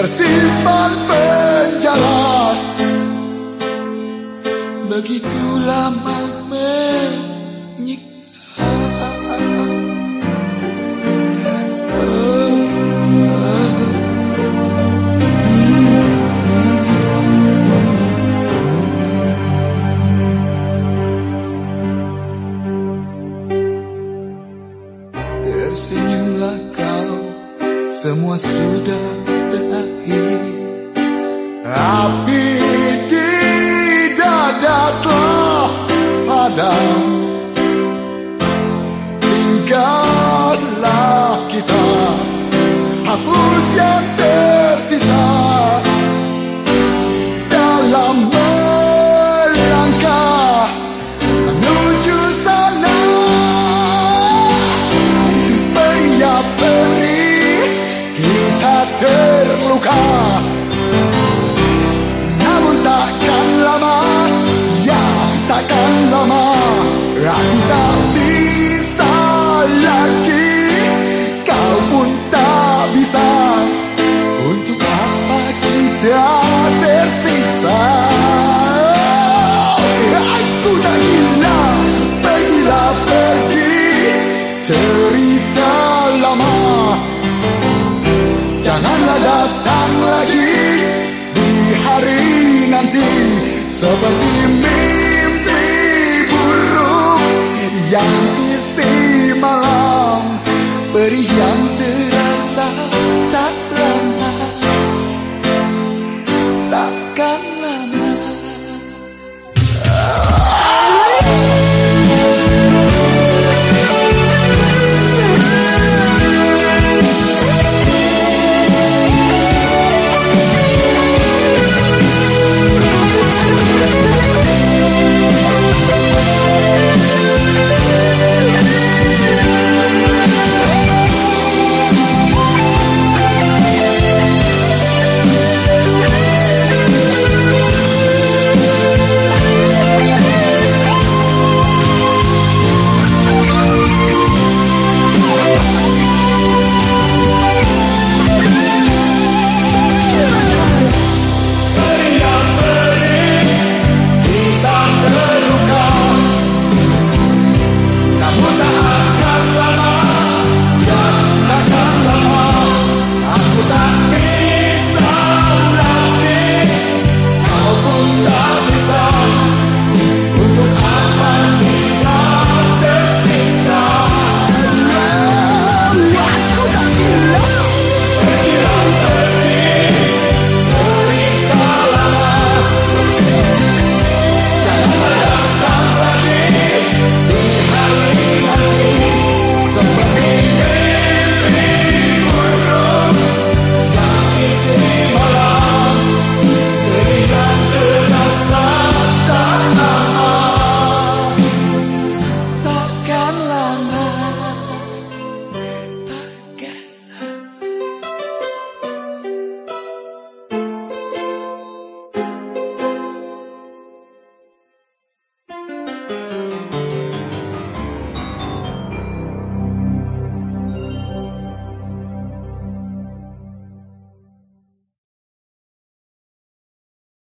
tersimpan penjara. Begitu lama menyiksa. Tersenyumlah kau, semua sudah berakhir. Api di dada telah padam. Tinggallah kita, hapus yang tersisa dalam melangkah menuju sana. Terluka, namun takkan lama, ya takkan lama. Aku tak bisa lagi, kau pun tak bisa. Untuk apa kita tersiksa? Aku tak gila, pergilah pergi. Cerita lama janganlah datang lagi di hari nanti, seperti mimpi buruk yang